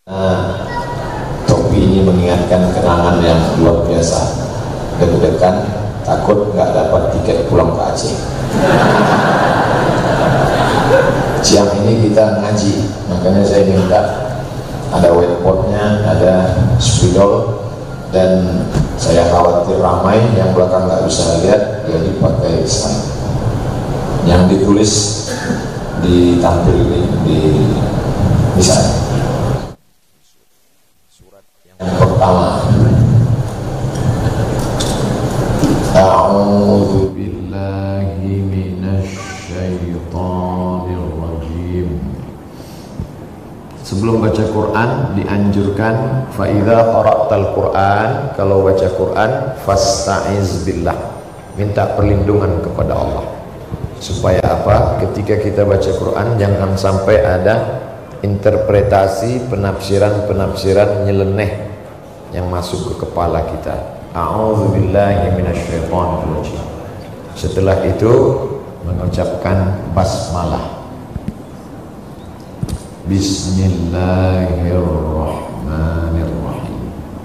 Nah, topi ini mengingatkan kenangan yang luar biasa. Deg-degan, takut nggak dapat tiket pulang ke Aceh. Siang ini kita ngaji, makanya saya minta ada whiteboardnya, ada spidol, dan saya khawatir ramai yang belakang nggak bisa lihat, jadi pakai slide. Yang ditulis ditampil di sana. Yang pertama, A'udzu billahi minasyaitonir rajim. Sebelum baca Quran dianjurkan fa idza qara'tal Quran, kalau baca Quran fasta'iz billah, minta perlindungan kepada Allah. Supaya apa? Ketika kita baca Quran jangan sampai ada interpretasi, penafsiran nyeleneh yang masuk ke kepala kita. A'udzubillahi minasyaitonir rajim. Setelah itu mengucapkan basmalah. Bismillahirrahmanirrahim.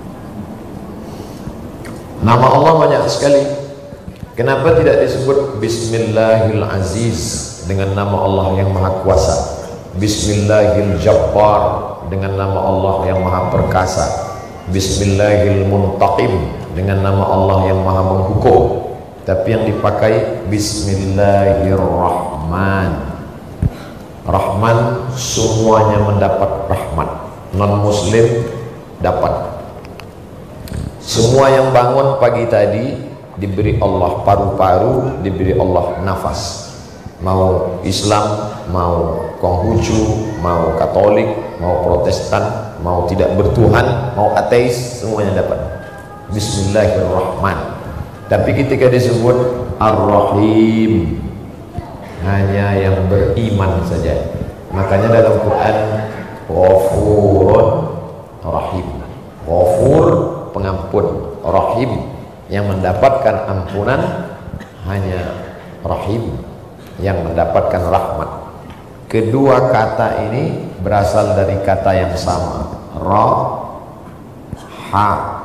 Nama Allah banyak sekali. Kenapa tidak disebut Bismillahil Aziz dengan nama Allah yang Maha Kuasa? Bismillahil Jabbar dengan nama Allah yang Maha Perkasa. Bismillahil Muntaqim dengan nama Allah yang Maha Menghukum. Tapi yang dipakai Bismillahirrahman. Rahman, semuanya mendapat rahmat. Non muslim dapat. Semua yang bangun pagi tadi diberi Allah paru-paru, diberi Allah nafas. Mau Islam, mau Konghucu, mau Katolik, mau Protestan, mau tidak bertuhan, mau ateis, semuanya dapat. Bismillahirrahman. Tapi ketika disebut Ar-Rahim, hanya yang beriman saja. Makanya dalam Quran Ghafurun Rahim. Ghafur, pengampun. Rahim, yang mendapatkan ampunan. Hanya Rahim, yang mendapatkan rahmat. Kedua kata ini berasal dari kata yang sama, Ra, Ha,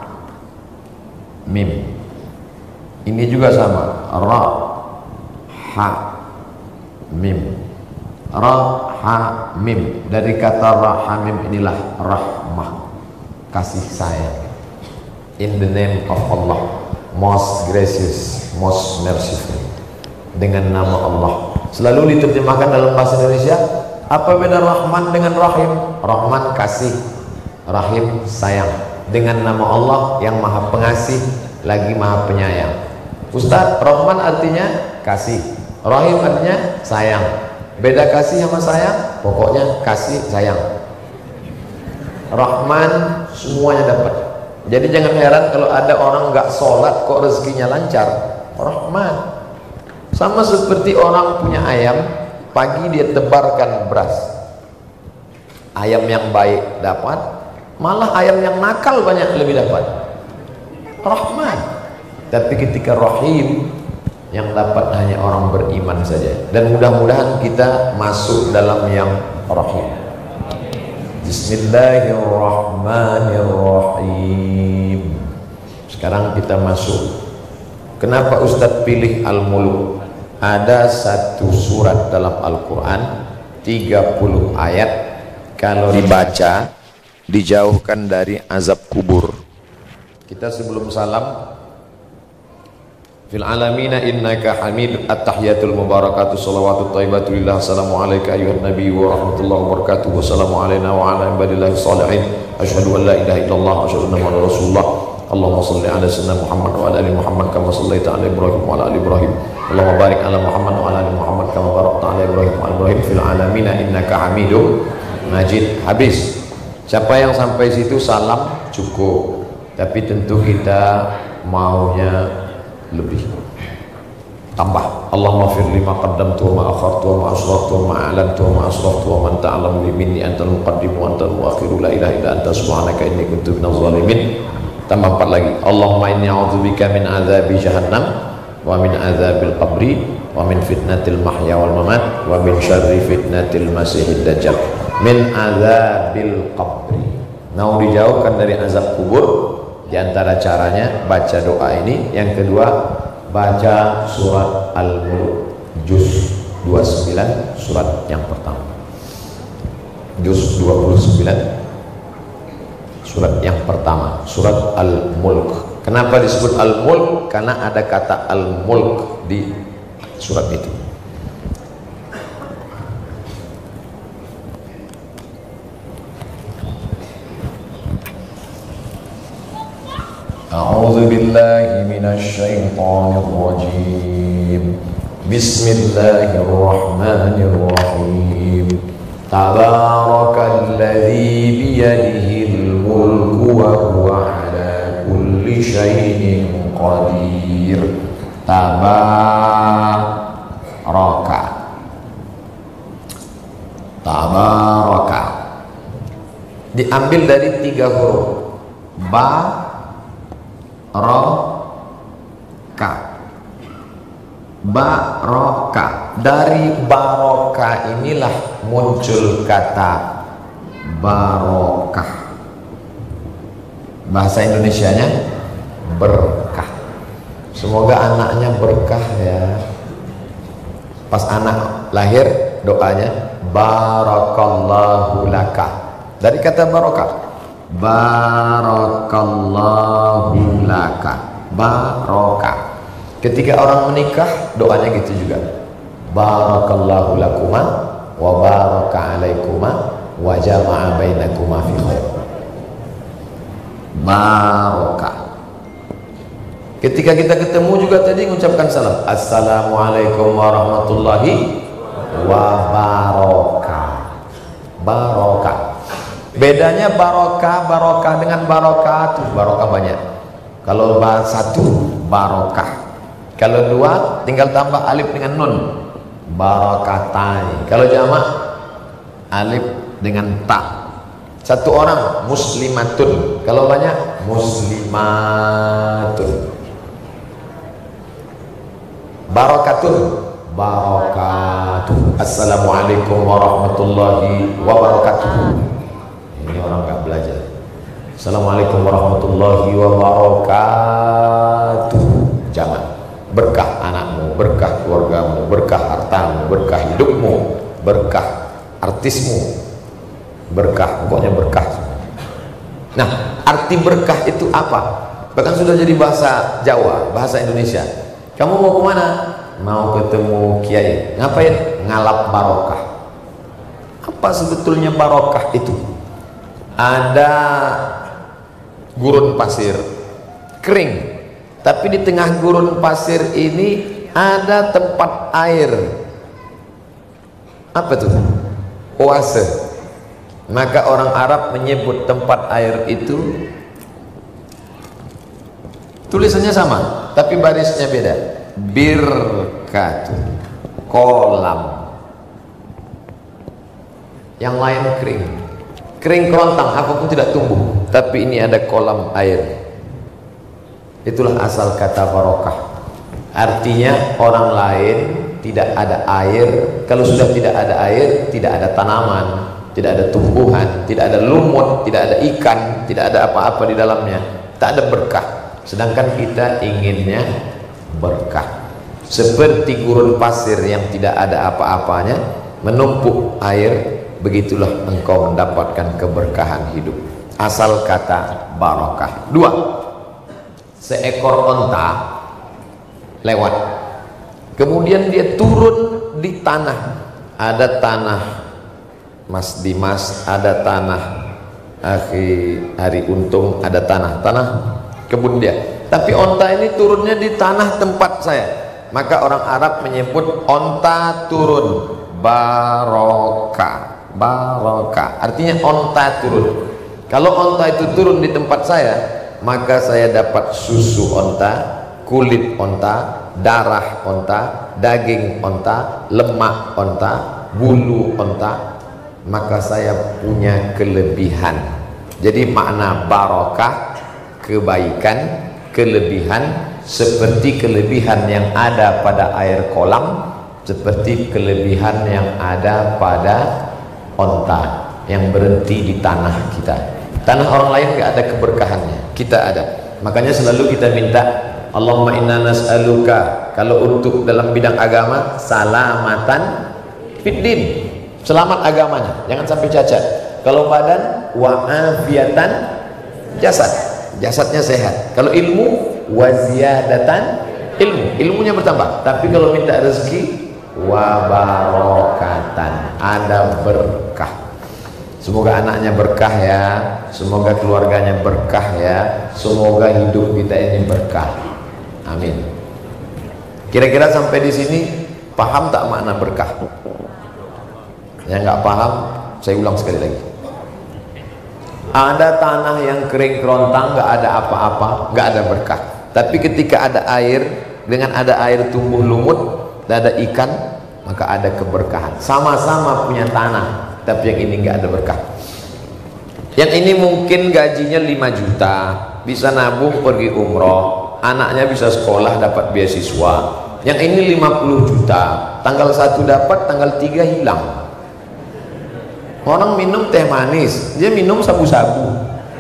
Mim. Ini juga sama, Ra, Ha, Mim. Ra, Ha, Mim. Dari kata Ra, Ha, Mim inilah rahmah, kasih sayang. In the name of Allah, most gracious, most merciful. Dengan nama Allah selalu diterjemahkan dalam bahasa Indonesia. Apa beda Rahman dengan Rahim? Rahman kasih, Rahim sayang. Dengan nama Allah yang Maha Pengasih lagi Maha Penyayang. Ustaz, Rahman artinya kasih, Rahim artinya sayang. Beda kasih sama sayang? Pokoknya kasih sayang. Rahman semuanya dapat. Jadi jangan heran kalau ada orang nggak sholat kok rezekinya lancar. Rahman. Sama seperti orang punya ayam, pagi dia tebarkan beras. Ayam yang baik dapat, malah ayam yang nakal banyak lebih dapat. Rahman. Tapi ketika Rahim, yang dapat hanya orang beriman saja. Dan mudah-mudahan kita masuk dalam yang Rahim. Bismillahirrahmanirrahim. Sekarang kita masuk. Kenapa Ustadz pilih Al-Muluk? Ada satu surat dalam Al-Quran 30 ayat, kalau dibaca dijauhkan dari azab kubur. Kita sebelum salam, fil alamina innaka hamid, at-tahiyatul mubarakatuh salawatut thayyibatu lillah, assalamu alayka ayyuhan nabiy wa rahmatullahi wa barakatuh, wassalamu alayna wa ala ibadillahi shalihin, asyhadu an la ilaha illallah wa asyhadu anna muhammadar rasulullah. Allahumma salli ala sayyidina Muhammad wa ala ali Muhammad kama shallaita ala Ibrahim wa ala ali Ibrahim. Allahumma barik ala Muhammad wa ala ali Muhammad kama barakta ala Ibrahim wa ala Ibrahim fil alamin innaka Hamidum Majid. Habis. Siapa yang sampai situ salam cukup. Tapi tentu kita maunya lebih. Tambah. Allahumma fir lima qaddamtu wa ma akhartu wa ma asraftu wa ma a'lantu wa ma asraftu wa man ta'lamu minni antal muqaddim wa antal muakhir, la ilaha illa anta subhanaka inni kuntu minaz zalimin. Tambah 4 lagi. Allahumma inni a'udzubika min azabi jahannam wa min azabil qabri wa min fitnatil mahya wal mamat wa min syarri fitnatil masihid dajjal. Min azabil qabri. mau dijauhkan dari azab kubur. Di antara caranya baca doa ini. Yang kedua, baca surat Al-Mulk juz 29, surat yang pertama. Juz 29, surat yang pertama, surat Al-Mulk. Kenapa disebut Al-Mulk? Karena ada kata Al-Mulk di surat itu. A'udzu billahi minasy syaithanir rajim. Bismillahirrahmanirrahim. Tabarakalladzi biyadihil mulku wa huwa ala kulli syai'in qadir. Tabaraka. Tabaraka diambil dari 3 huruf. Ba, ro, ka. Barokah. Dari barokah inilah muncul kata barokah. Bahasa Indonesianya berkah. Semoga anaknya berkah ya. Pas anak lahir doanya barakallahu laka. Dari kata barokah. Barakallahu laka. Barokah. Ketika orang menikah doanya gitu juga. Barakallahu lakuma wa baraka alaikuma wa jama'a bainakuma fi khair. Barokah. Ketika kita ketemu juga tadi mengucapkan salam. Assalamualaikum warahmatullahi wabarakatuh. Barokah. Bedanya barokah dengan barokah. Barokah banyak. Kalau satu barokah. Kalau 2 tinggal tambah alif dengan nun. Barakatai. Kalau jamak alif dengan ta. Satu orang muslimatun. Kalau banyak muslimatun. Barakatun. Barakatuh. Assalamualaikum warahmatullahi wabarakatuh. Ini orang nggak belajar. Assalamualaikum warahmatullahi wabarakatuh. Jamak. Berkah anakmu, berkah keluargamu, berkah hartamu, berkah hidupmu, berkah artismu, berkah, pokoknya berkah. Nah, arti berkah itu apa? Bahkan sudah jadi bahasa Jawa, bahasa Indonesia. Kamu mau kemana? Mau ketemu kiai. Ngapain? Ngalap barokah. Apa sebetulnya barokah itu? Ada gurun pasir kering, tapi di tengah gurun pasir ini ada tempat air. Apa itu? Oase. Maka orang Arab menyebut tempat air itu, tulisannya sama tapi barisnya beda. Birkatu. Kolam. Yang lain kering. Kering kerontang, apapun tidak tumbuh, tapi ini ada kolam air. Itulah asal kata barokah. Artinya orang lain tidak ada air. Kalau sudah tidak ada air, tidak ada tanaman, tidak ada tumbuhan, tidak ada lumut, tidak ada ikan, tidak ada apa-apa di dalamnya. Tak ada berkah. Sedangkan kita inginnya berkah. Seperti gurun pasir yang tidak ada apa-apanya, menumpuk air, begitulah engkau mendapatkan keberkahan hidup. Asal kata barokah. 2. Seekor onta lewat, kemudian dia turun di tanah. Ada tanah Mas Dimas, ada tanah Akhi Hari Untung, ada tanah kebun dia. Tapi onta ini turunnya di tanah tempat saya. Maka orang Arab menyebut onta turun barokah. Barokah artinya onta turun. Kalau onta itu turun di tempat saya, maka saya dapat susu onta, kulit onta, darah onta, daging onta, lemak onta, bulu onta. Maka saya punya kelebihan. Jadi makna barokah, kebaikan, kelebihan, seperti kelebihan yang ada pada air kolam, seperti kelebihan yang ada pada onta yang berhenti di tanah kita. Tanah orang lain nggak ada keberkahannya, kita ada. Makanya selalu kita minta, Allahumma inna nas'aluka, kalau untuk dalam bidang agama, salamatan fiddin, selamat agamanya, jangan sampai cacat. Kalau badan, wa'afiatan jasad, jasadnya sehat. Kalau ilmu, waziyadatan ilmu, ilmunya bertambah. Tapi kalau minta rezeki, wabarokatan, ada berkah. Semoga anaknya berkah ya, semoga keluarganya berkah ya, semoga hidup kita ini berkah. Amin. Kira-kira sampai di sini paham tak makna berkah? Yang nggak paham, saya ulang sekali lagi. Ada tanah yang kering kerontang, nggak ada apa-apa, nggak ada berkah. Tapi ketika ada air, dengan ada air tumbuh lumut, dan ada ikan, maka ada keberkahan. Sama-sama punya tanah, tapi yang ini nggak ada berkah. Yang ini mungkin gajinya 5 juta, bisa nabung pergi umroh, anaknya bisa sekolah dapat beasiswa. Yang ini 50 juta, tanggal 1 dapat, tanggal 3 hilang. Orang minum teh manis, dia minum sabu-sabu.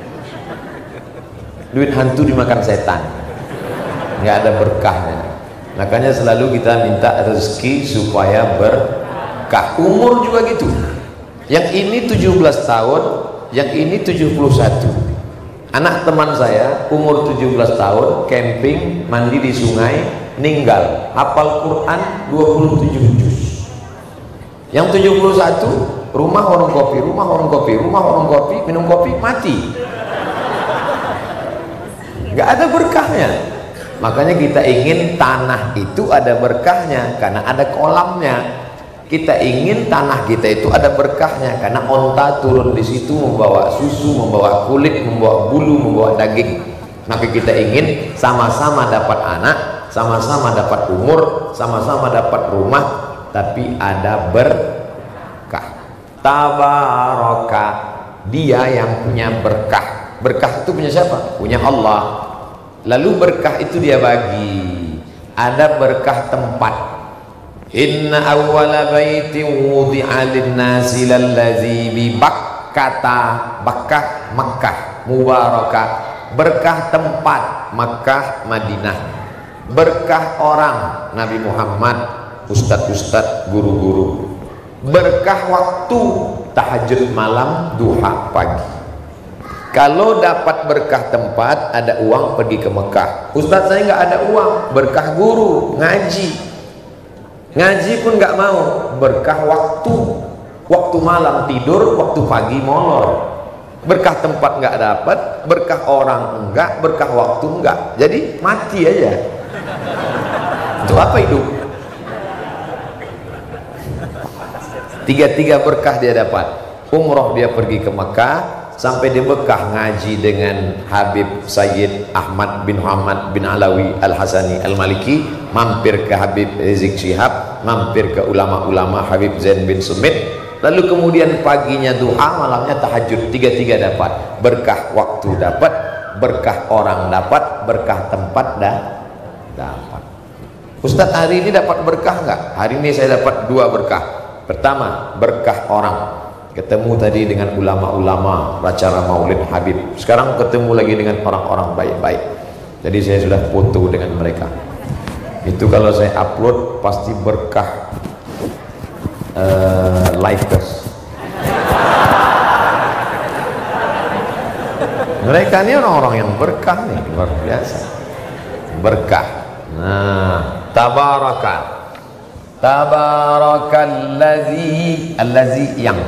Duit hantu dimakan setan, nggak ada berkahnya. Makanya selalu kita minta rezeki supaya berkah. Umur juga gitu. Yang ini 17 tahun, yang ini 71. Anak teman saya umur 17 tahun, camping, mandi di sungai, meninggal. Hafal Quran 27 juz. Yang 71 rumah warung kopi, rumah warung kopi, rumah warung kopi, minum kopi, mati. Gak ada berkahnya. Makanya kita ingin tanah itu ada berkahnya karena ada kolamnya. Kita ingin tanah kita itu ada berkahnya karena onta turun di situ membawa susu, membawa kulit, membawa bulu, membawa daging. Maka kita ingin sama-sama dapat anak, sama-sama dapat umur, sama-sama dapat rumah, tapi ada berkah. Tabaraka, dia yang punya berkah. Berkah itu punya siapa? Punya Allah. Lalu berkah itu dia bagi. Ada berkah tempat. Inna awwala baitin wudi'a lin-nasi lallazi bi Bakkata, Bakkah Makkah, mubarakah. Berkah tempat Makkah Madinah. Berkah orang Nabi Muhammad, ustadz-ustadz, guru-guru. Berkah waktu tahajud malam, duha pagi. Kalau dapat berkah tempat, ada uang pergi ke Mekah. Ustadz saya nggak ada uang, berkah guru, ngaji. Ngaji pun nggak mau, berkah waktu. Waktu malam tidur, waktu pagi molor. Berkah tempat nggak dapat, berkah orang enggak, berkah waktu enggak. Jadi mati aja. Itu apa hidup? Tiga-tiga berkah dia dapat. Umroh dia pergi ke Mekah, sampai di Mekah ngaji dengan Habib Sayyid Ahmad bin Muhammad bin Alawi Al-Hasani Al-Maliki, mampir ke Habib Rizik Syihab, mampir ke ulama-ulama Habib Zain bin Sumit, lalu kemudian paginya duha, malamnya tahajud. Tiga-tiga dapat. Berkah waktu dapat, berkah orang dapat, berkah tempat dapat. Ustadz hari ini dapat berkah nggak? Hari ini saya dapat 2 berkah. Pertama, berkah orang, ketemu tadi dengan ulama-ulama acara maulid Habib. Sekarang ketemu lagi dengan orang-orang baik-baik. Jadi saya sudah foto dengan mereka. Itu kalau saya upload pasti berkah likers. Mereka ini orang-orang yang berkah nih, luar biasa. Berkah. Nah, tabaraka. Tabarakalladzi, allazi yang.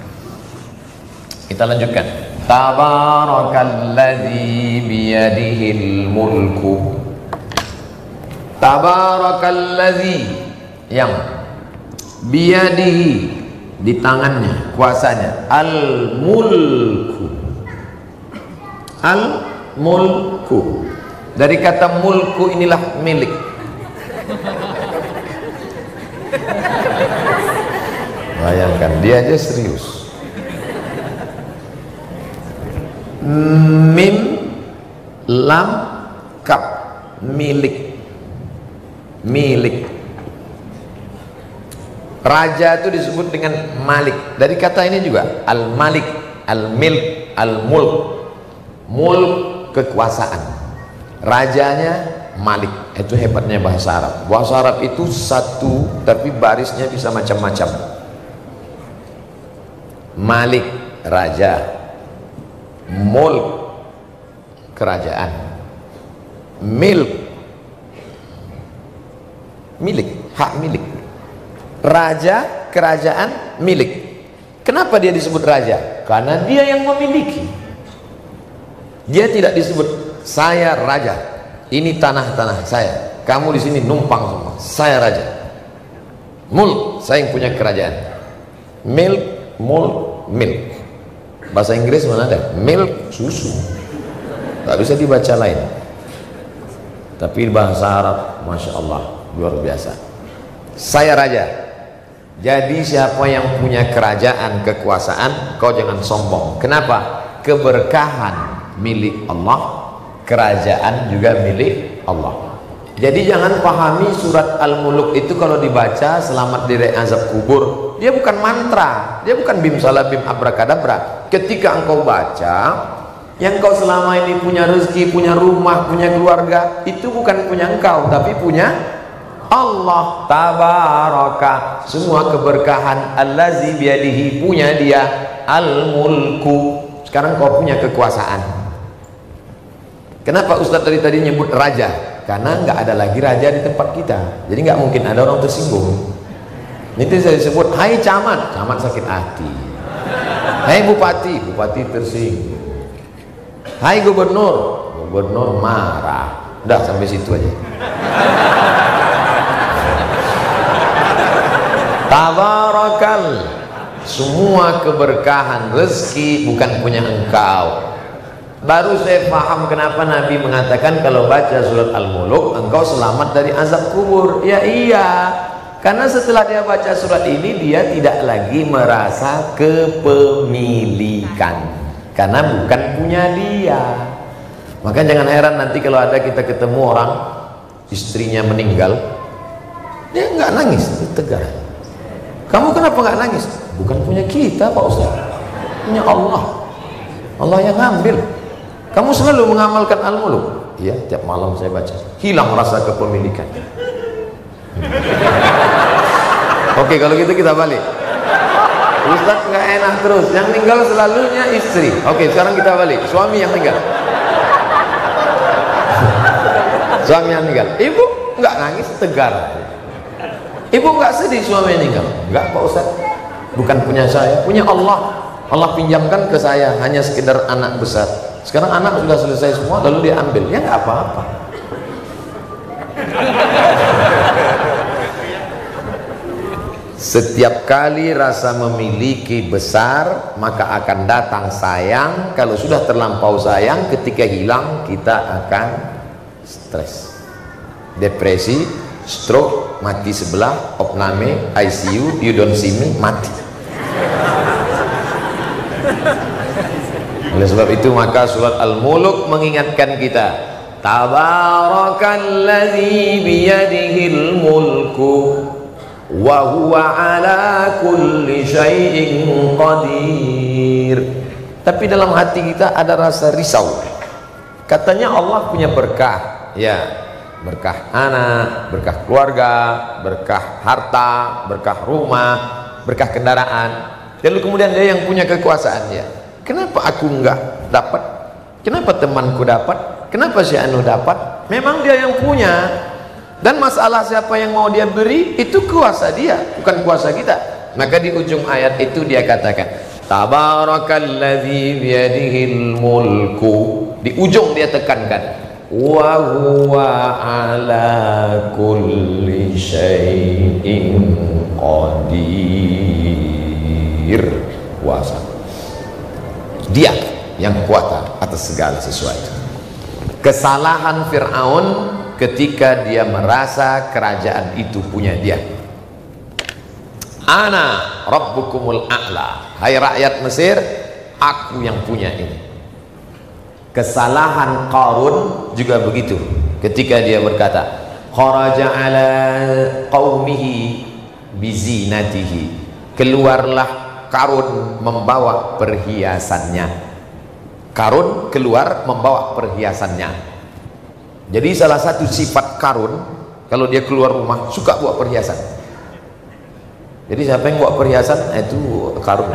Kita lanjutkan. Tabarakalladzi biyadihil mulku. Tabarakalladzi yang biyadihi, di tangannya, kuasanya, al mulku. Al mulku. Dari kata mulku inilah milik. Bayangkan, dia aja serius. Mim lam kap, milik. Milik. Raja itu disebut dengan malik. Dari kata ini juga al-malik, al-milk, Al-mulk, mulk kekuasaan, rajanya Malik. Itu hebatnya bahasa Arab. Bahasa Arab itu satu tapi barisnya bisa macam-macam. Malik raja, mulk kerajaan, milk milik, hak milik. Raja, kerajaan, milik. Kenapa dia disebut raja? Karena dia yang memiliki. Dia tidak disebut saya raja, ini tanah-tanah saya, kamu di sini numpang semua, saya raja. Mulk, saya yang punya kerajaan. Milk, mulk, milk. Bahasa Inggris mana ada? Milk, susu. Tak bisa dibaca lain. Tapi bahasa Arab, Masya Allah, luar biasa. Saya raja. Jadi siapa yang punya kerajaan, kekuasaan, kau jangan sombong. Kenapa? Keberkahan milik Allah, kerajaan juga milik Allah. Jadi jangan pahami surat Al-Muluk itu kalau dibaca selamat dari azab kubur. Dia bukan mantra, dia bukan bim salah bim abrakadabra. Ketika engkau baca, yang kau selama ini punya rezeki, punya rumah, punya keluarga, itu bukan punya engkau, tapi punya Allah. Tabaraka, semua keberkahan allazi biadihi, punya dia. Al-mulku, sekarang kau punya kekuasaan. Kenapa Ustadz tadi nyebut raja? Karena nggak ada lagi raja di tempat kita, jadi nggak mungkin ada orang tersinggung. Itu saya sebut, hai camat, camat sakit hati. Hai bupati, bupati tersinggung. Hai gubernur, gubernur marah. Udah sampai situ aja. Tabarakal, semua keberkahan rezeki bukan punya engkau. Baru saya paham kenapa Nabi mengatakan kalau baca surat Al-Muluk engkau selamat dari azab kubur. Ya iya, karena setelah dia baca surat ini dia tidak lagi merasa kepemilikan, karena bukan punya dia. Maka jangan heran nanti kalau ada kita ketemu orang istrinya meninggal, dia nggak nangis, dia tegar. Kamu kenapa nggak nangis? Bukan punya kita Pak Ustaz, punya Allah. Allah yang ngambil. Kamu selalu mengamalkan Al-Muluk? Iya, tiap malam saya baca. Hilang rasa kepemilikan. Oke, kalau gitu kita balik. Ustaz nggak enak terus, yang meninggal selalunya istri. Oke, sekarang kita balik. Suami yang meninggal. Suami yang meninggal. Ibu nggak nangis, tegar. Ibu nggak sedih suami meninggal? Nggak Pak Ustaz. Bukan punya saya, punya Allah. Allah pinjamkan ke saya, hanya sekedar anak besar. Sekarang anak sudah selesai semua, lalu dia ambil. Ya nggak apa-apa. Setiap kali rasa memiliki besar, maka akan datang sayang. Kalau sudah terlampau sayang, ketika hilang kita akan stres, depresi, stroke, mati sebelah, opname, ICU, you don't see me, mati. Oleh sebab itu maka surat Al-Muluk mengingatkan kita, Tabarakalladzi biyadihil mulku wa huwa ala kulli syai'in qadir. Tapi dalam hati kita ada rasa risau. Katanya Allah punya berkah, ya, berkah anak, berkah keluarga, berkah harta, berkah rumah, berkah kendaraan. Lalu kemudian dia yang punya kekuasaan, ya. Kenapa aku enggak dapat? Kenapa temanku dapat? Kenapa si Anu dapat? Memang dia yang punya. Dan masalah siapa yang mau dia beri, itu kuasa dia, bukan kuasa kita. Maka di ujung ayat itu dia katakan, Tabarakalladzi biyadihil mulku. Di ujung dia tekankan, wa huwa ala kulli syai'in qadir. Kuasa. Dia yang kuat atas segala sesuatu. Kesalahan Fir'aun ketika dia merasa kerajaan itu punya dia. Ana rabbukumul a'la, hai rakyat Mesir, aku yang punya ini. Kesalahan Qarun juga begitu, ketika dia berkata, kharaja ala qaumihi bizinatihi, keluarlah Qarun membawa perhiasannya. Karun keluar membawa perhiasannya. Jadi salah satu sifat Karun, kalau dia keluar rumah suka bawa perhiasan. Jadi siapa yang bawa perhiasan itu Karun.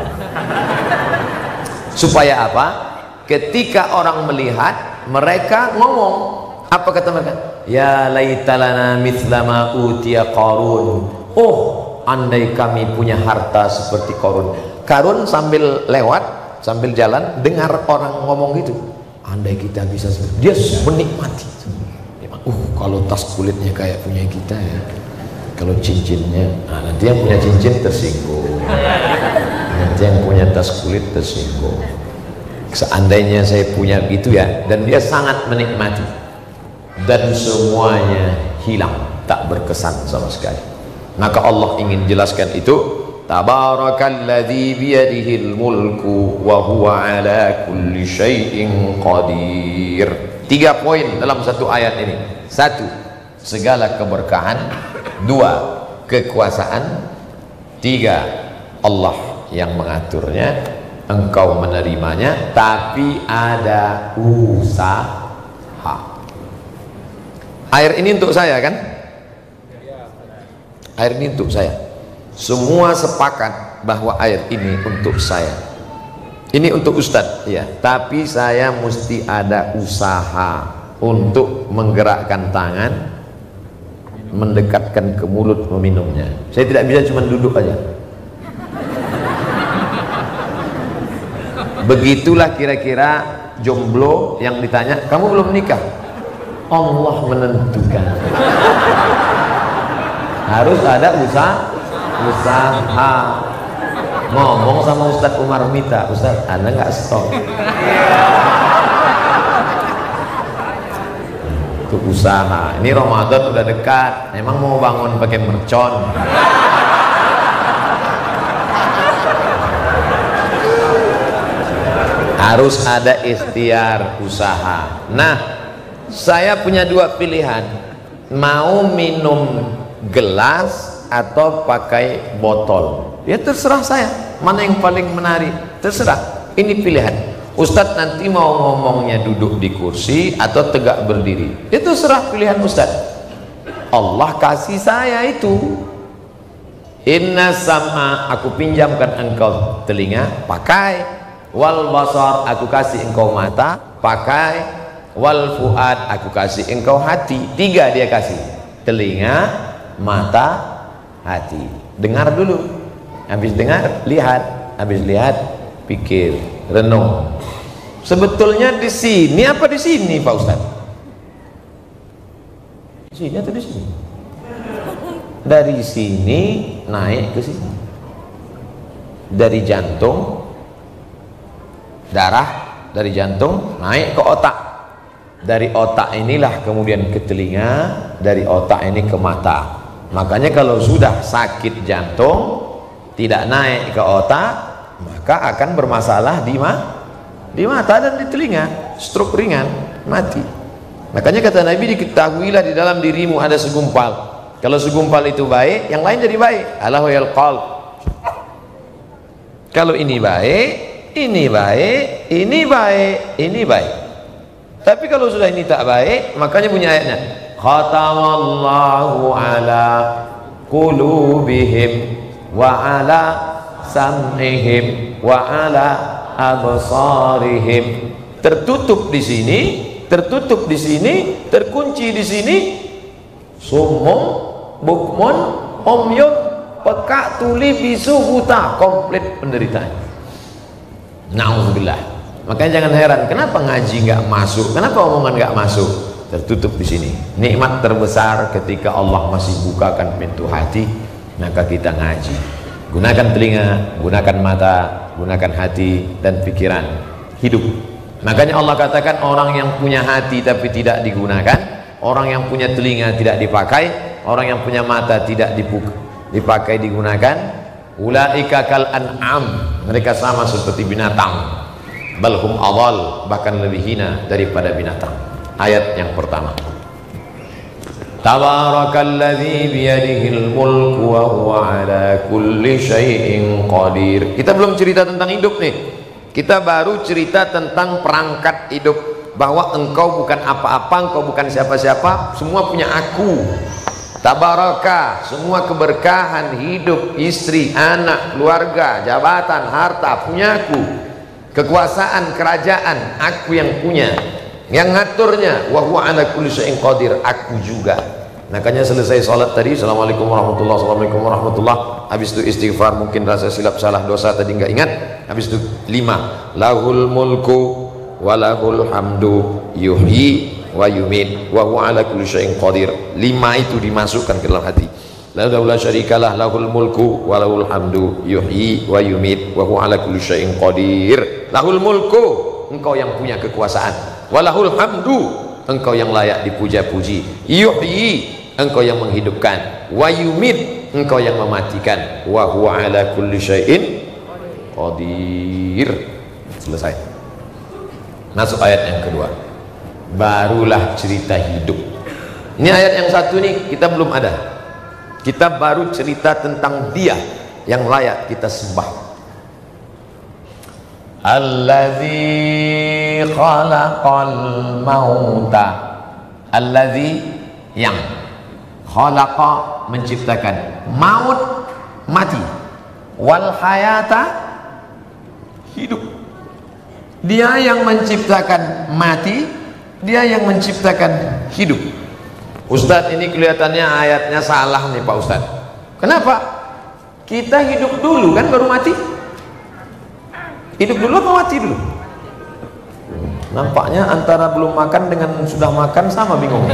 Supaya apa? Ketika orang melihat, mereka ngomong, apa kata mereka? Ya laitalana mithlama utiya Qarun. Oh, andai kami punya harta seperti Qarun. Karun sambil lewat, sambil jalan, dengar orang ngomong gitu. Andai kita bisa, dia menikmati. Kalau tas kulitnya kayak punya kita ya. Kalau cincinnya, nah nanti yang punya cincin tersinggung. Nanti yang punya tas kulit tersinggung. Seandainya saya punya gitu ya, dan dia sangat menikmati. Dan semuanya hilang, tak berkesan sama sekali. Maka Allah ingin jelaskan itu, tabarakalladzi biyadihil mulku wa huwa ala kulli syai'in qadir. 3 poin dalam satu ayat ini. 1, segala keberkahan. 2, kekuasaan. 3, Allah yang mengaturnya, engkau menerimanya, tapi ada usaha. Air ini untuk saya kan? Air ini untuk saya. Semua sepakat bahwa air ini untuk saya. Ini untuk Ustadz ya, tapi saya mesti ada usaha untuk menggerakkan tangan, mendekatkan ke mulut meminumnya. Saya tidak bisa cuma duduk aja. Begitulah kira-kira jomblo yang ditanya, kamu belum nikah? Allah menentukan. Harus ada usaha. Ngomong sama Ustadz Umar Mita, Ustadz, Anda nggak stop. Itu usaha. Ini Ramadan udah dekat. Emang mau bangun pakai mercon? Harus ada ikhtiar, usaha. Nah, saya punya 2 pilihan. Mau minum gelas atau pakai botol. Ya terserah saya. Mana yang paling menarik? Terserah. Ini pilihan. Ustadz nanti mau ngomongnya duduk di kursi atau tegak berdiri. Itu terserah pilihan Ustadz. Allah kasih saya itu. Inna sam'a, aku pinjamkan engkau telinga, pakai. Wal basar, aku kasih engkau mata, pakai. Wal fuad, aku kasih engkau hati. 3 dia kasih. Telinga, mata, hati. Dengar dulu. Habis dengar, lihat. Habis lihat, pikir, renung. Sebetulnya di sini apa di sini, Pak Ustadz? Di sini atau di sini? Dari sini naik ke sini. Dari jantung, darah dari jantung naik ke otak. Dari otak inilah kemudian ke telinga, dari otak ini ke mata. Makanya kalau sudah sakit jantung tidak naik ke otak, maka akan bermasalah di mata dan di telinga, stroke ringan, mati. Makanya kata Nabi, diketahuilah di dalam dirimu ada segumpal. Kalau segumpal itu baik, yang lain jadi baik. Allahu yal qalb. Kalau ini baik, ini baik, ini baik, ini baik. Tapi kalau sudah ini tak baik, makanya punya ayatnya, khatamallahu ala qulubihim wa ala sam'ihim wa ala absarihim. Tertutup di sini, tertutup di sini, terkunci di sini. Sumum, bukmun, umyun, peka, tuli, bisu, buta, komplit penderitaan. Na'udzubillah. Makanya jangan heran kenapa ngaji nggak masuk, kenapa omongan nggak masuk. Tertutup di sini. Nikmat terbesar ketika Allah masih bukakan pintu hati, maka kita ngaji. Gunakan telinga, gunakan mata, gunakan hati dan pikiran. Hidup. Makanya Allah katakan orang yang punya hati tapi tidak digunakan, orang yang punya telinga tidak dipakai, orang yang punya mata tidak dipakai digunakan, ulaika kal an'am, mereka sama seperti binatang. Balhum adall, bahkan lebih hina daripada binatang. Ayat yang pertama. Tabarakalladzi biyadihil mulku wa huwa ala kulli syai'in qadir. Kita belum cerita tentang hidup nih. Kita baru cerita tentang perangkat hidup, bahwa engkau bukan apa-apa, engkau bukan siapa-siapa, semua punya aku. Tabaraka, semua keberkahan hidup, istri, anak, keluarga, jabatan, harta punya aku. Kekuasaan, kerajaan, aku yang punya. Yang ngaturnya, wa huwa ala kulli syai'in qadir, aku juga. Makanya selesai sholat tadi, assalamualaikum warahmatullahi, assalamualaikum warahmatullahi, habis itu istighfar, mungkin rasa silap salah dosa tadi nggak ingat, habis itu 5, lahul mulku walahul hamdu yuhyi wa yumit wa huwa ala kulli syai'in qadir. 5 itu dimasukkan ke dalam hati. La ilaha syarikalah, lahul mulku walahul hamdu yuhyi wa yumit wa huwa ala kulli syai'in qadir. Lahul mulku, engkau yang punya kekuasaan, walahul hamdu, engkau yang layak dipuja-puji, yuhyi, engkau yang menghidupkan, wa yumit, engkau yang mematikan, wa huwa ala kulli syai'in qadir. Selesai. Masuk ayat yang kedua, barulah cerita hidup. Ini ayat yang satu nih kita belum ada, kita baru cerita tentang dia yang layak kita sembah. Allazi khalaqal mauta, allazi yang khalaqa menciptakan, maut mati, wal hayata hidup. Dia yang menciptakan mati, dia yang menciptakan hidup. Ustadz, ini kelihatannya ayatnya salah nih Pak Ustadz. Kenapa? Kita hidup dulu kan baru mati. Hidup dulu apa mati dulu? Nampaknya antara belum makan dengan sudah makan sama, bingung.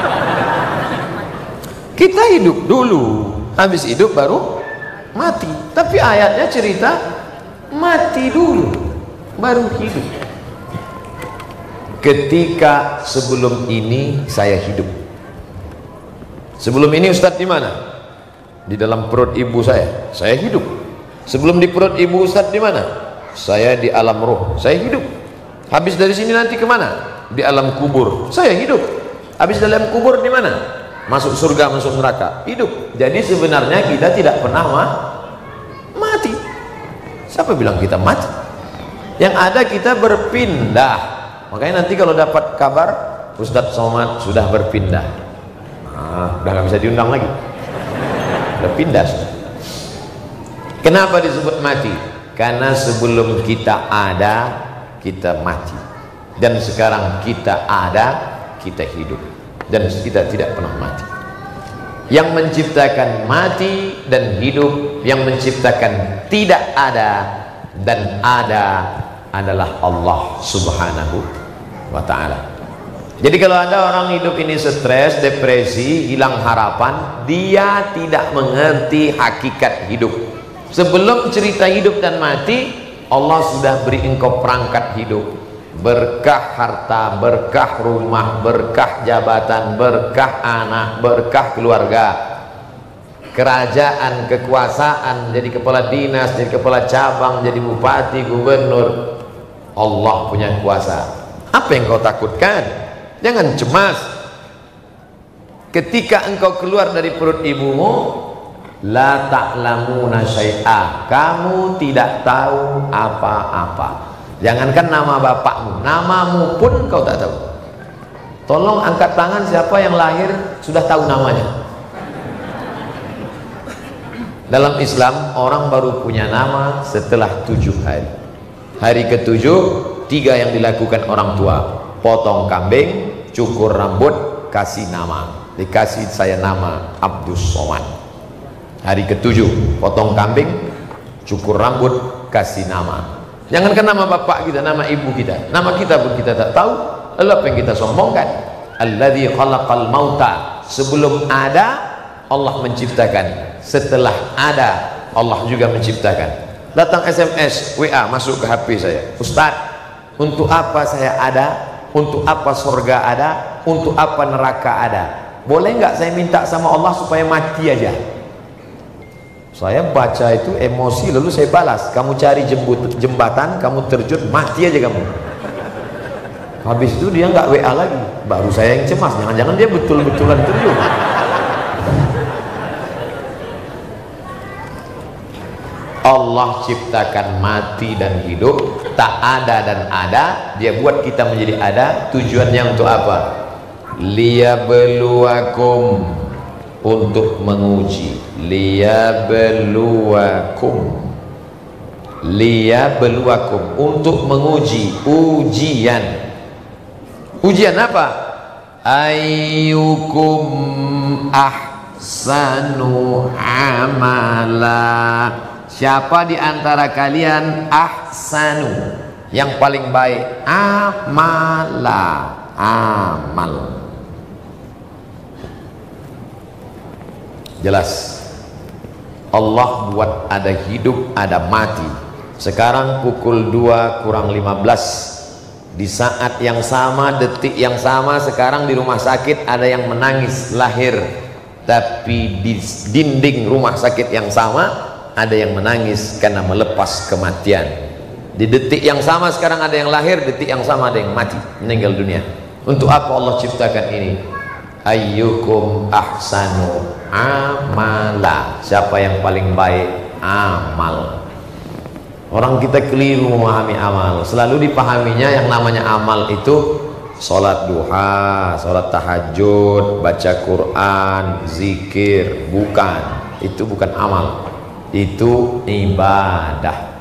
Kita hidup dulu, habis hidup baru mati. Tapi ayatnya cerita mati dulu baru hidup. Ketika sebelum ini saya hidup. Sebelum ini Ustadz di mana? Di dalam perut ibu saya hidup. Sebelum di perut ibu Ustadz di mana? Saya di alam roh, saya hidup. Habis dari sini nanti kemana? Di alam kubur, saya hidup. Habis dalam kubur di mana? Masuk surga, masuk neraka, hidup. Jadi sebenarnya kita tidak pernah mati. Siapa bilang kita mati? Yang ada kita berpindah. Makanya nanti kalau dapat kabar Ustadz Somad sudah berpindah, udah nggak bisa diundang lagi, udah pindah. Kenapa disebut mati? Karena sebelum kita ada kita mati, dan sekarang kita ada kita hidup, dan kita tidak pernah mati. Yang menciptakan mati dan hidup, yang menciptakan tidak ada dan ada adalah Allah Subhanahu wa ta'ala. Jadi kalau ada orang hidup ini stres, depresi, hilang harapan, dia tidak mengerti hakikat hidup. Sebelum cerita hidup dan mati, Allah sudah beri engkau perangkat hidup, berkah harta, berkah rumah, berkah jabatan, berkah anak, berkah keluarga, kerajaan, kekuasaan, jadi kepala dinas, jadi kepala cabang, jadi bupati, gubernur. Allah punya kuasa. Apa yang kau takutkan? Jangan cemas. Ketika engkau keluar dari perut ibumu, la ta'lamuna syai'a, kamu tidak tahu apa-apa. Jangankan nama bapakmu, namamu pun kau tak tahu. Tolong angkat tangan siapa yang lahir sudah tahu namanya. Dalam Islam orang baru punya nama setelah 7 hari. Hari ke-7, 3 yang dilakukan orang tua: potong kambing, cukur rambut, kasih nama. Dikasih saya nama Abdus Somad. Hari ke-7 potong kambing, cukur rambut, kasih nama. Jangankan nama bapak kita, nama ibu kita, nama kita pun kita tak tahu. Lalu apa yang kita sombongkan? Alladzi khalaqal mauta, sebelum ada Allah menciptakan, setelah ada Allah juga menciptakan. Datang SMS, WA masuk ke HP saya, Ustadz, untuk apa saya ada? Untuk apa surga ada? Untuk apa neraka ada? Boleh nggak saya minta sama Allah supaya mati aja? Saya baca itu emosi, lalu saya balas, kamu cari jembatan, kamu terjun, mati aja kamu. Habis itu dia nggak WA lagi, baru saya yang cemas, jangan-jangan dia betul-betulan terjun. Allah ciptakan mati dan hidup, tak ada dan ada, dia buat kita menjadi ada. Tujuannya untuk apa? Liyabluwakum, untuk menguji. Liyabluwakum, liyabluwakum, untuk menguji. Ujian. Ujian apa? Ayyukum ahsanu amala, siapa di antara kalian ahsanu, yang paling baik, amala, amal. Jelas Allah buat ada hidup, ada mati. Sekarang pukul 2 kurang 15, di saat yang sama, detik yang sama, sekarang di rumah sakit ada yang menangis lahir, tapi di dinding rumah sakit yang sama ada yang menangis karena melepas kematian. Di detik yang sama sekarang ada yang lahir, detik yang sama ada yang mati, meninggal dunia. Untuk apa Allah ciptakan ini? Ayyukum ahsanu amala, siapa yang paling baik amal. Orang kita keliru memahami amal. Selalu dipahaminya yang namanya amal itu sholat duha, sholat tahajud, baca Quran, zikir. Bukan, itu bukan amal, itu ibadah.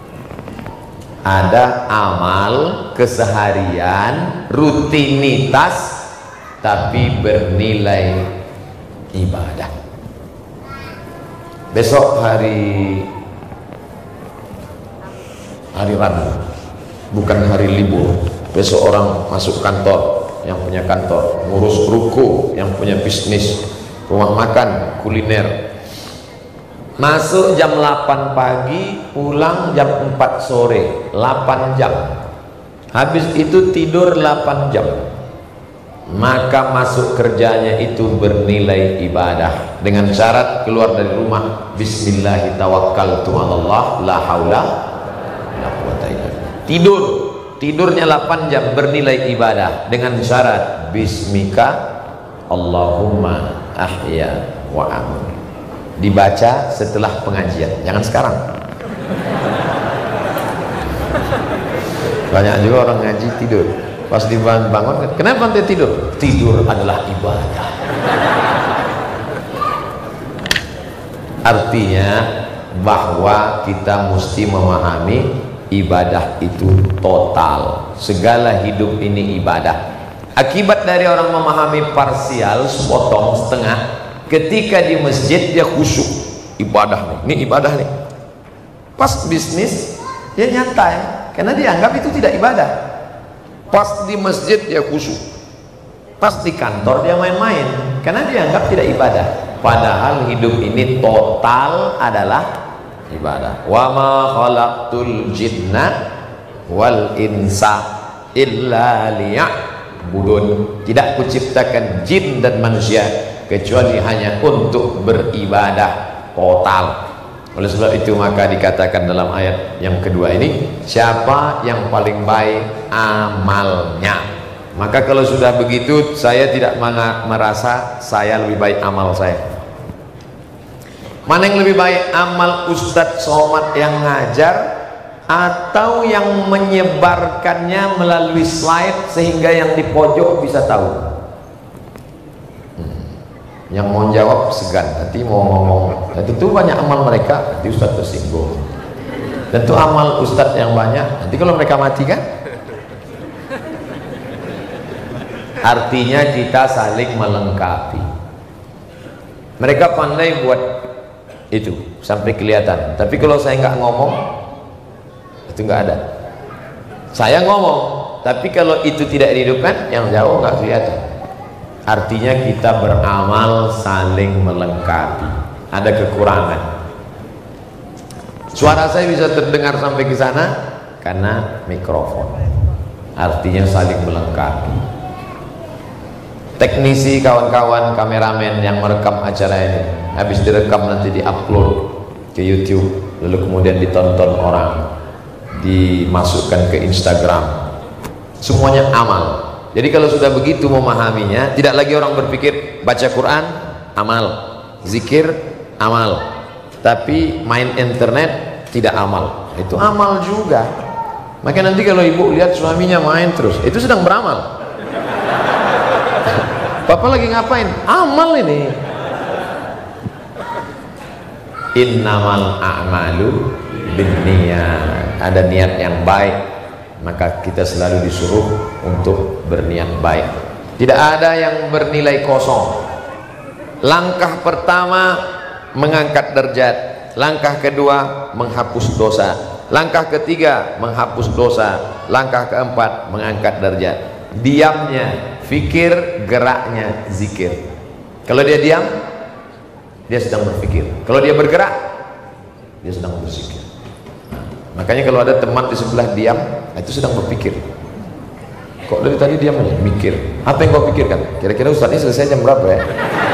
Ada amal keseharian, rutinitas, tapi bernilai ibadah. Besok hari Rabu, bukan hari libur. Besok orang masuk kantor, yang punya kantor, ngurus ruko, yang punya bisnis, rumah makan, kuliner. Masuk jam 8 pagi, pulang jam 4 sore, 8 jam. Habis itu tidur 8 jam. Maka masuk kerjanya itu bernilai ibadah, dengan syarat keluar dari rumah bismillah tawakkaltu 'alallah la haula la quwata illa billah. Tidurnya 8 jam bernilai ibadah, dengan syarat bismika Allahumma ahya wa amut. Dibaca setelah pengajian, jangan sekarang. Banyak juga orang ngaji tidur. Pas dibangun, kenapa anda tidur? Tidur adalah ibadah. Artinya bahwa kita mesti memahami ibadah itu total. Segala hidup ini ibadah. Akibat dari orang memahami parsial, sepotong, setengah, ketika di masjid dia khusyuk, ibadah nih, ini ibadah nih. Pas bisnis dia nyantai, karena dia anggap itu tidak ibadah. Pas di masjid dia khusyuk, pas di kantor dia main-main, karena dia anggap tidak ibadah. Padahal hidup ini total adalah ibadah. Wa ma khalaqtul jinna wal insa illa liya'budun. Tidak kuciptakan jin dan manusia kecuali hanya untuk beribadah total. Oleh sebab itu maka dikatakan dalam ayat yang kedua ini, siapa yang paling baik amalnya. Maka kalau sudah begitu, saya tidak merasa saya lebih baik amal saya. Mana yang lebih baik, amal Ustadz Somad yang ngajar atau yang menyebarkannya melalui slide sehingga yang di pojok bisa tahu? Yang mau jawab segan, nanti mau ngomong. Dan tentu banyak amal mereka, nanti Ustadz tersinggung. Tentu amal Ustadz yang banyak, nanti kalau mereka mati kan? Artinya kita saling melengkapi. Mereka pandai buat itu sampai kelihatan. Tapi kalau saya nggak ngomong, itu nggak ada. Saya ngomong, tapi kalau itu tidak dihidupkan, yang jauh nggak kelihatan. Artinya kita beramal saling melengkapi. Ada kekurangan. Suara saya bisa terdengar sampai ke sana karena mikrofon. Artinya saling melengkapi. Teknisi, kawan-kawan, kameramen yang merekam acara ini, habis direkam nanti diupload ke YouTube, lalu kemudian ditonton orang, dimasukkan ke Instagram. Semuanya amal. Jadi kalau sudah begitu memahaminya, tidak lagi orang berpikir baca Quran amal, zikir amal, tapi main internet tidak amal, itu amal juga. Maka nanti kalau ibu lihat suaminya main terus, itu sedang beramal. Papa lagi ngapain? Amal ini. Innamal a'malu binniyat. Ada niat yang baik, maka kita selalu disuruh untuk berniat baik. Tidak ada yang bernilai kosong. Langkah pertama mengangkat derajat, langkah kedua menghapus dosa, langkah ketiga menghapus dosa, langkah keempat mengangkat derajat. Diamnya fikir, geraknya zikir. Kalau dia diam, dia sedang berpikir. Kalau dia bergerak, dia sedang berzikir. Makanya kalau ada teman di sebelah diam, itu sedang berpikir. Kok dari tadi diam aja? Mikir. Apa yang kau pikirkan? Kira-kira Ustaz ini selesai jam berapa ya?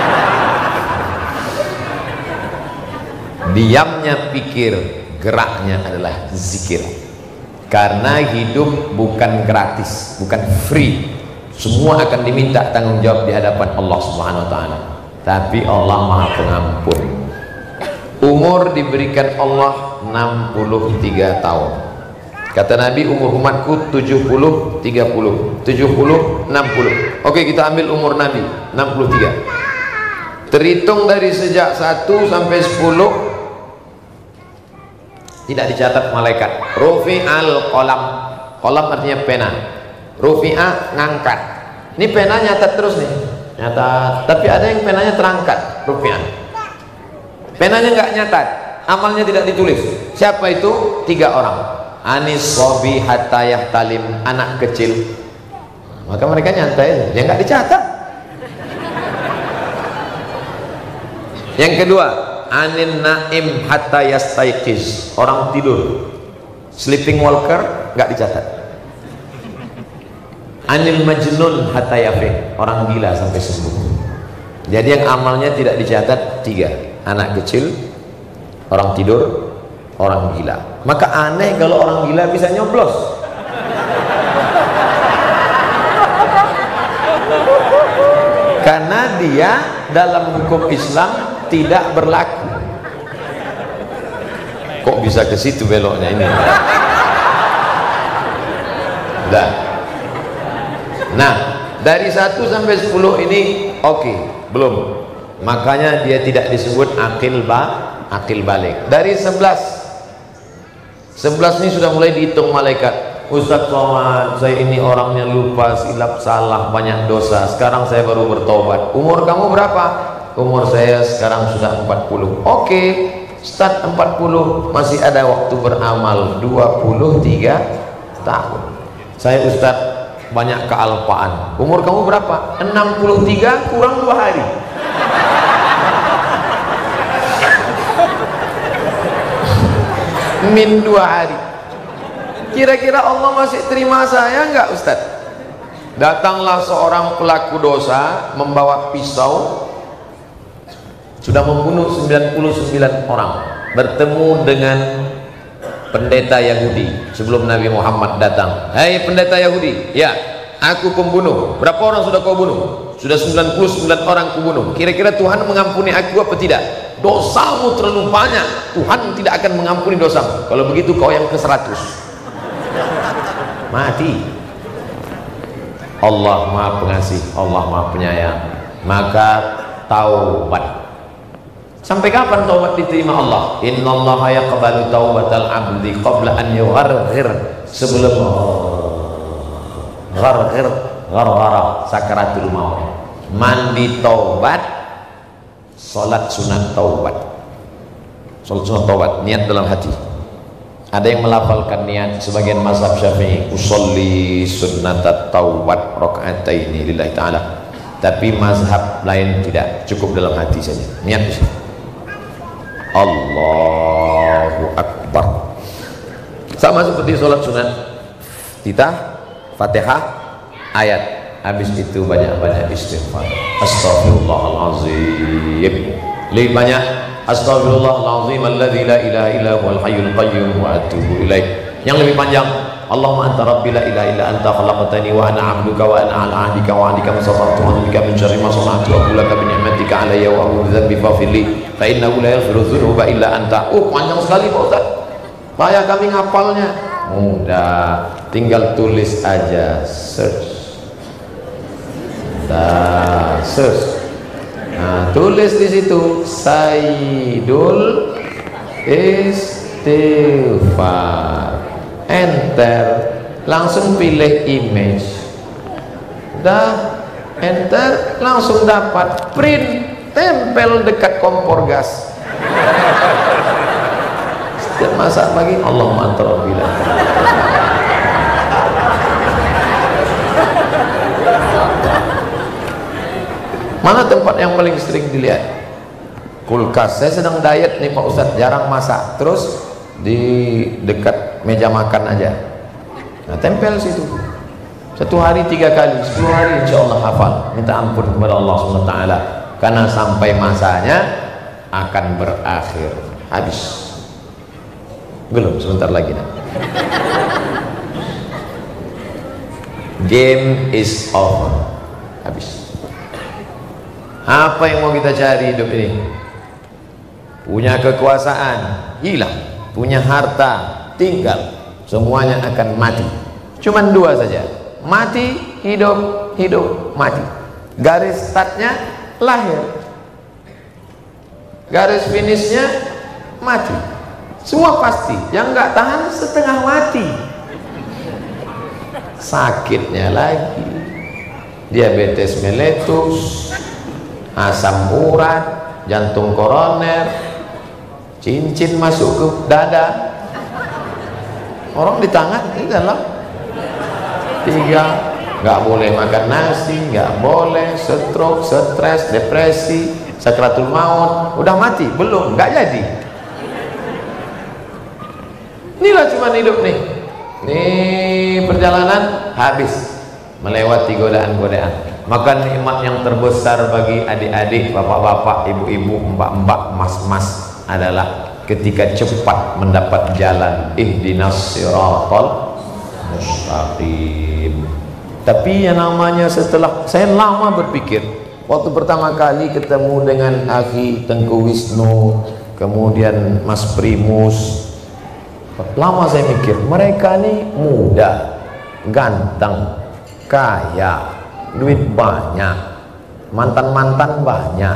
Diamnya pikir, geraknya adalah zikir. Karena hidup bukan gratis, bukan free. Semua akan diminta tanggung jawab di hadapan Allah Subhanahu wa taala. Tapi Allah Maha Pengampun. Umur diberikan Allah 63 tahun. Kata Nabi, umur umatku 70 30, 70 60. Oke, kita ambil umur Nabi 63. Terhitung dari sejak 1 sampai 10 tidak dicatat malaikat. Rufi'al qalam. Qalam artinya pena. Rufi'a ngangkat. Ini pena nyatat terus nih. Nyatat. Tapi ada yang penanya terangkat. Rufi'a. Penanya nggak nyatat. Amalnya tidak ditulis. Siapa itu? 3 orang. Anis sobi hatta yahtalim, anak kecil. Maka mereka nyantai. Dia nggak dicatat. Yang kedua, anin naim hatta yastaiqiz, orang tidur, sleeping walker, nggak dicatat. Anil majnun hatta yafiq, orang gila sampai sembuh. Jadi yang amalnya tidak dicatat 3, anak kecil, orang tidur, orang gila. Maka aneh kalau orang gila bisa nyoblos. Karena dia dalam hukum Islam tidak berlaku. Kok bisa ke situ beloknya ini? Udah. Nah, dari 1 sampai 10 ini oke, belum. Makanya dia tidak disebut akil balik. Dari 11 ini sudah mulai dihitung malaikat. Ustaz Somad, saya ini orangnya lupa, silap salah, banyak dosa. Sekarang saya baru bertobat. Umur kamu berapa? Umur saya sekarang sudah 40. Oke, start 40, masih ada waktu beramal 23 tahun. Saya Ustaz banyak kealpaan. Umur kamu berapa? 63 kurang 2 hari. Min 2 hari. Kira-kira Allah masih terima saya enggak Ustaz? Datanglah seorang pelaku dosa membawa pisau, sudah membunuh 99 orang, bertemu dengan pendeta Yahudi sebelum Nabi Muhammad datang. Hai pendeta Yahudi, ya aku pembunuh. Berapa orang sudah kau bunuh? Sudah 99 orang kubunuh. Kira-kira Tuhan mengampuni aku apa tidak? Dosamu terlalu banyak, Tuhan tidak akan mengampuni dosamu. Kalau begitu kau yang ke-100 mati. Allah Maha Pengasih, Allah Maha Penyayang. Maka taubat. Sampai kapan taubat diterima Allah? Innallaha yaqbalu taubatal abdi qabla an yugharghir, sebelum gharghara sakaratul maut. Mandi taubat, salat sunat taubat. Salat sunat taubat, niat dalam hati. Ada yang melafalkan niat, sebagian mazhab Syafi'i, usolli sunnatat taubat rakaataini lillahi ta'ala. Tapi mazhab lain tidak, cukup dalam hati saja. Niat di sini. Allahu Akbar. Sama seperti sholat sunat. Kita Fatihah, ayat. Habis itu banyak-banyak istighfar. Astaghfirullahalazim. Lebih banyak astaghfirullahalazim alladzi la ilaha illa huwal hayyul qayyum wa atubu ilaih. Yang lebih panjang, Allahumma anta rabbi la ilaha illa anta khalaqtani wa ana 'abduka wa ana 'ala 'ahdika wa 'adika masata'tu wa bika min syarri ma sana'tu wa laka bi ni'matika 'alayya wa a'udzu dzambi faghfirli fa innahu la yaghfiru dzunuba illa anta. Panjang sekali Pak Ustaz. payah kami ngapalnya. Mudah, tinggal tulis aja, search. Nah, search. Nah, tulis di situ Sayyidul Istighfar, enter, langsung pilih image, dah enter, langsung dapat, print, tempel dekat kompor gas. Setiap masak pagi Allahumma anta rabbi la ilaha illa anta. Mana tempat yang paling sering dilihat? Kulkas. Saya sedang diet nih Pak Ustadz, jarang masak, terus di dekat meja makan aja. Nah, tempel situ. 1 hari 3 kali, 10 hari insya Allah hafal. Minta ampun kepada Allah SWT, karena sampai masanya akan berakhir. Habis. Belum, sebentar lagi dah. Game is over. Habis. Apa yang mau kita cari hidup ini? Punya kekuasaan, hilang. Punya harta, tinggal. Semuanya akan mati. Cuman 2 saja. Mati, hidup, hidup, mati. Garis startnya lahir, garis finishnya mati. Semua pasti. Yang nggak tahan setengah mati. Sakitnya lagi, diabetes meletus, asam urat, jantung koroner, cincin masuk ke dada. Orang di tangan, ini dalam 3, nggak boleh makan nasi, nggak boleh, stroke, stres, depresi, sakratul maut. Udah mati? Belum, nggak jadi. Inilah cuma hidup nih. Nih perjalanan habis, melewati godaan-godaan. Maka nikmat yang terbesar bagi adik-adik, bapak-bapak, ibu-ibu, mbak-mbak, mas-mas adalah ketika cepat mendapat jalan ihdinas siratal mustaqim. Tapi yang namanya setelah saya lama berpikir, waktu pertama kali ketemu dengan Akhi Tengku Wisnu, kemudian Mas Primus, lama saya mikir, mereka nih muda, ganteng, kaya, duit banyak, mantan-mantan banyak.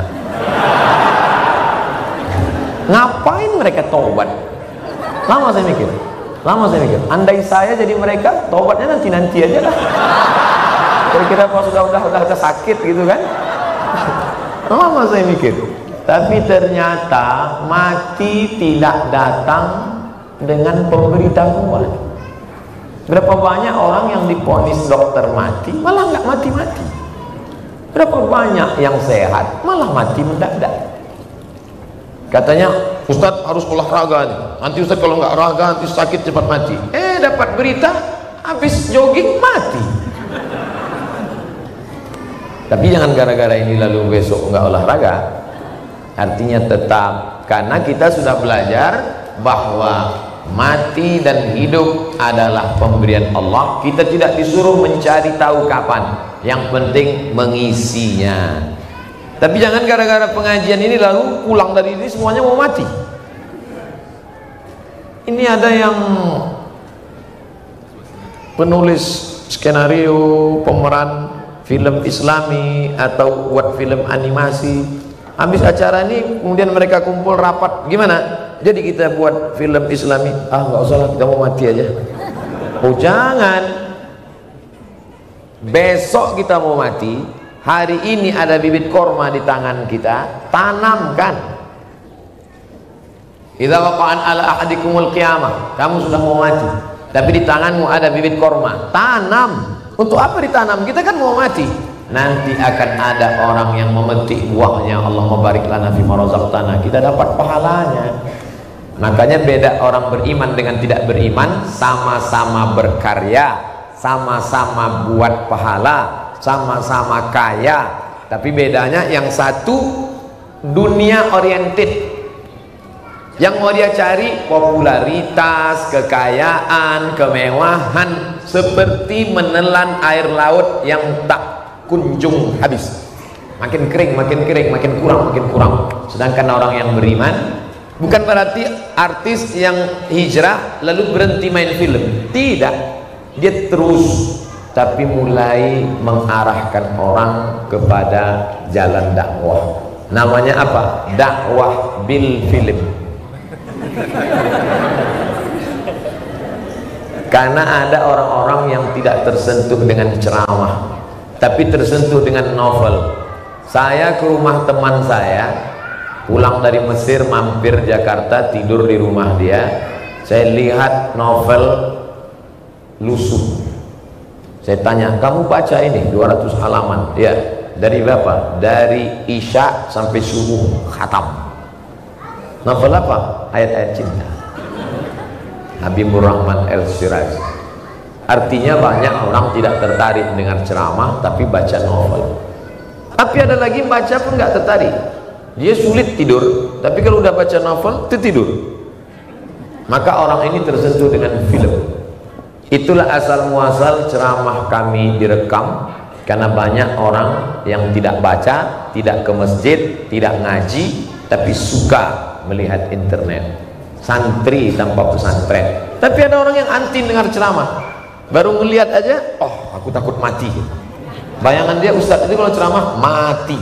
Ngapain mereka tobat? Lama saya mikir. Andai saya jadi mereka, tobatnya nanti aja lah. Kira-kira kalau sudah sakit gitu kan. Lama saya mikir. Tapi ternyata mati tidak datang dengan pemberitahuan. Berapa banyak orang yang diponis dokter mati, malah nggak mati-mati. Berapa banyak yang sehat, malah mati mendadak. Katanya, Ustadz harus olahraga nih. Nanti Ustadz kalau nggak olahraga nanti sakit cepat mati. Dapat berita habis jogging mati. Tapi jangan gara-gara ini lalu besok nggak olahraga. Artinya tetap, karena kita sudah belajar bahwa mati dan hidup adalah pemberian Allah. Kita tidak disuruh mencari tahu kapan, yang penting mengisinya. Tapi jangan gara-gara pengajian ini lalu pulang dari ini semuanya mau mati. Ini ada yang penulis skenario, pemeran film Islami atau buat film animasi. Habis acara ini kemudian mereka kumpul rapat, gimana? Jadi kita buat film Islami. Nggak usah lah, kita mau mati aja. Oh jangan. Besok kita mau mati. Hari ini ada bibit korma di tangan kita, tanamkan. Idza waqa'an ala ahadikumul qiyamah, kamu sudah mau mati, tapi di tanganmu ada bibit korma, tanam. Untuk apa ditanam? Kita kan mau mati. Nanti akan ada orang yang memetik buahnya. Allahumma barik lana fima razaqtana, kita dapat pahalanya. Makanya beda orang beriman dengan tidak beriman, sama-sama berkarya, sama-sama buat pahala, sama-sama kaya, tapi bedanya yang satu dunia oriented, yang mau dia cari popularitas, kekayaan, kemewahan, seperti menelan air laut yang tak kunjung habis, makin kering, makin kurang. Sedangkan orang yang beriman Bukan berarti artis yang hijrah lalu berhenti main film, tidak, dia terus, tapi mulai mengarahkan orang kepada jalan dakwah. Namanya apa? Dakwah bil film. Karena ada orang-orang yang tidak tersentuh dengan ceramah, tapi tersentuh dengan novel. Saya ke rumah teman saya, pulang dari Mesir, mampir Jakarta, tidur di rumah dia. Saya lihat novel Lusuh. Saya tanya, kamu baca ini 200 halaman? Ya. Dari berapa? Dari Isya sampai subuh khatam. Novel apa? Ayat-ayat cinta. Habibur Rahman El-Shirazi. Artinya banyak orang tidak tertarik dengan ceramah, tapi baca novel. Tapi ada lagi baca pun nggak tertarik, dia sulit tidur, tapi kalau udah baca novel tertidur. Maka orang ini tersentuh dengan film. Itulah asal muasal ceramah kami direkam, karena banyak orang yang tidak baca, tidak ke masjid, tidak ngaji, tapi suka melihat internet. Santri tanpa pesantren. Tapi ada orang yang anti dengar ceramah, baru ngelihat aja, oh aku takut mati. Bayangan dia ustadz itu kalau ceramah mati.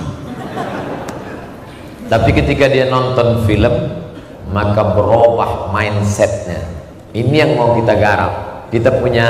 Tapi ketika dia nonton film, maka berubah mindsetnya. Ini yang mau kita garap. Kita punya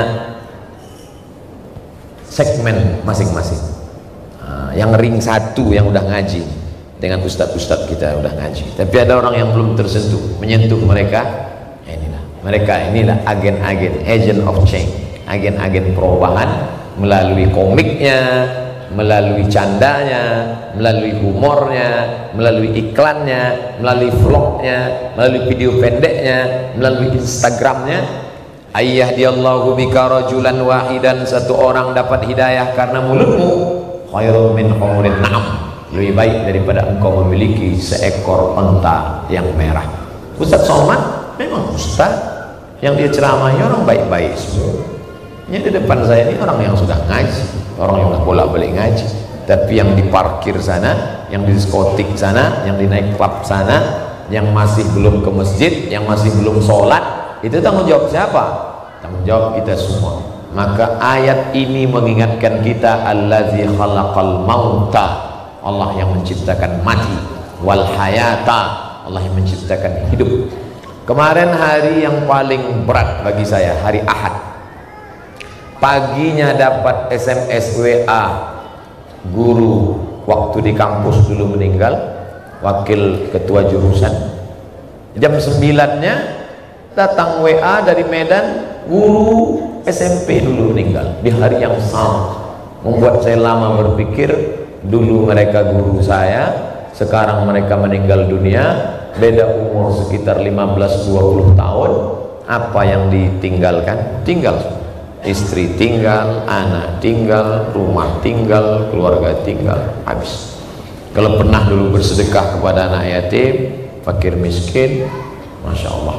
segmen masing-masing. Yang ring 1 yang udah ngaji, dengan ustadz-ustadz kita udah ngaji, tapi ada orang yang belum tersentuh, menyentuh mereka. Inilah agen-agen, agent of change, agen-agen perubahan, melalui komiknya, melalui candanya, melalui humornya, melalui iklannya, melalui vlognya, melalui video pendeknya, melalui Instagramnya. Ayyahdiyallahu bika rajulan wahidan, satu orang dapat hidayah karena mulutmu, khairun min humurin na'am, lebih baik daripada engkau memiliki seekor unta yang merah. Ustaz Somad memang ustaz yang dia ceramahnya orang baik-baik semua. Ini di depan saya ini orang yang sudah ngaji, orang yang sudah bolak-balik ngaji. Tapi yang di parkir sana, yang di diskotik sana, yang di naik klub sana, yang masih belum ke masjid, yang masih belum sholat, itu tanggung jawab siapa? Tanggung jawab kita semua. Maka ayat ini mengingatkan kita, allazi khalaqal mauta, Allah yang menciptakan mati, wal hayata, Allah yang menciptakan hidup. Kemarin hari yang paling berat bagi saya, hari Ahad. Paginya dapat SMS WA, guru waktu di kampus dulu meninggal, wakil ketua jurusan. Jam 9-nya datang WA dari Medan, guru SMP dulu meninggal di hari yang sama. Membuat saya lama berpikir, dulu mereka guru saya, sekarang mereka meninggal dunia, beda umur sekitar 15-20 tahun. Apa yang ditinggalkan? Tinggal, istri tinggal, anak tinggal, rumah tinggal, keluarga tinggal, habis. Kalau pernah dulu bersedekah kepada anak yatim, fakir miskin, Masya Allah.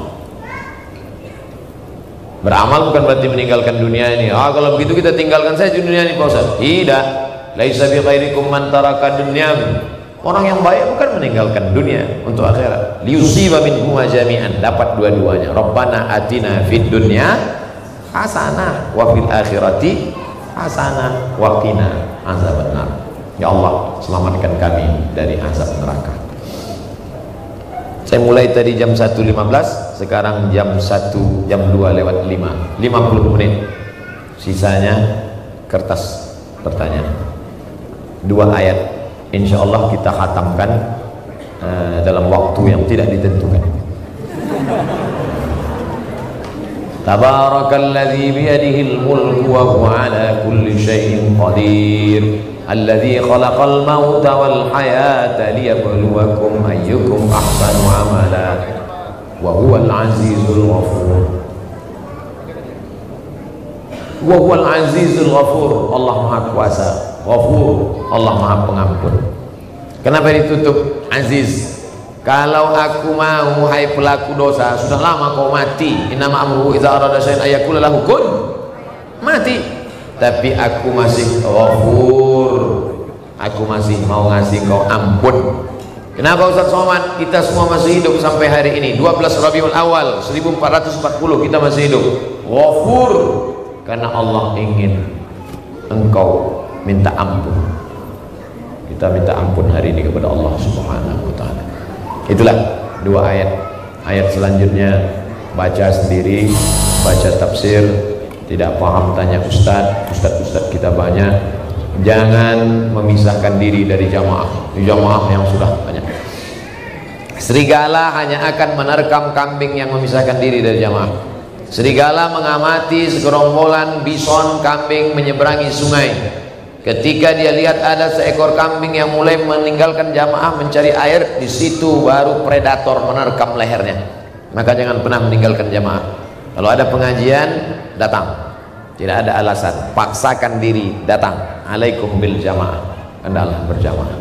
Beramal bukan berarti meninggalkan dunia ini. Kalau begitu kita tinggalkan saja dunia ini, Pak Ustaz. Tidak. Laisa bi khairikum man taraka dunyam. Orang yang baik bukan meninggalkan dunia untuk akhirat. Liyusiba minhuma jami'an, dapat dua-duanya. Rabbana atina fid dunya hasanah wa fil akhirati hasanah wa qina azabannar. Ya Allah, selamatkan kami dari azab neraka. Saya mulai tadi jam 1.15, sekarang jam 2 lewat 5, 50 menit. Sisanya kertas pertanyaan. 2 ayat, insya Allah kita khatamkan dalam waktu yang tidak ditentukan. Tabarakalladzi biyadihil mulku wa huwa ala kulli syai'in qadir. Alladzi khalaqal mauta wal hayata liyabluwakum ayyukum ahsanu amala wa huwal azizul ghafur. Wa huwal azizul ghafur, Allah Maha Kuasa. Ghafur, Allah Maha Pengampun. Kenapa ditutup aziz? Kalau aku mau, hai pelaku dosa, sudah lama kau mati. Innama amruhu idza arada syai'an ayaqula lahu kun, mati. Tapi aku masih ghafur, aku masih mau ngasih kau ampun. Kenapa Ustaz Somad? Kita semua masih hidup sampai hari ini. 12 Rabiul Awal 1440 kita masih hidup. Ghafur, karena Allah ingin engkau minta ampun. Kita minta ampun hari ini kepada Allah Subhanahu wa taala. Itulah dua ayat. Ayat selanjutnya baca sendiri, baca tafsir, tidak paham tanya ustaz kita banyak. Jangan memisahkan diri dari jamaah yang sudah banyak. Serigala hanya akan menerkam kambing yang memisahkan diri dari jamaah. Serigala mengamati segerombolan bison kambing menyeberangi sungai. Ketika dia lihat ada seekor kambing yang mulai meninggalkan jamaah mencari air, di situ baru predator menerkam lehernya. Maka jangan pernah meninggalkan jamaah. Kalau ada pengajian, datang. Tidak ada alasan, paksakan diri datang. Alaikum bil jamaah, hendaklah berjamaah.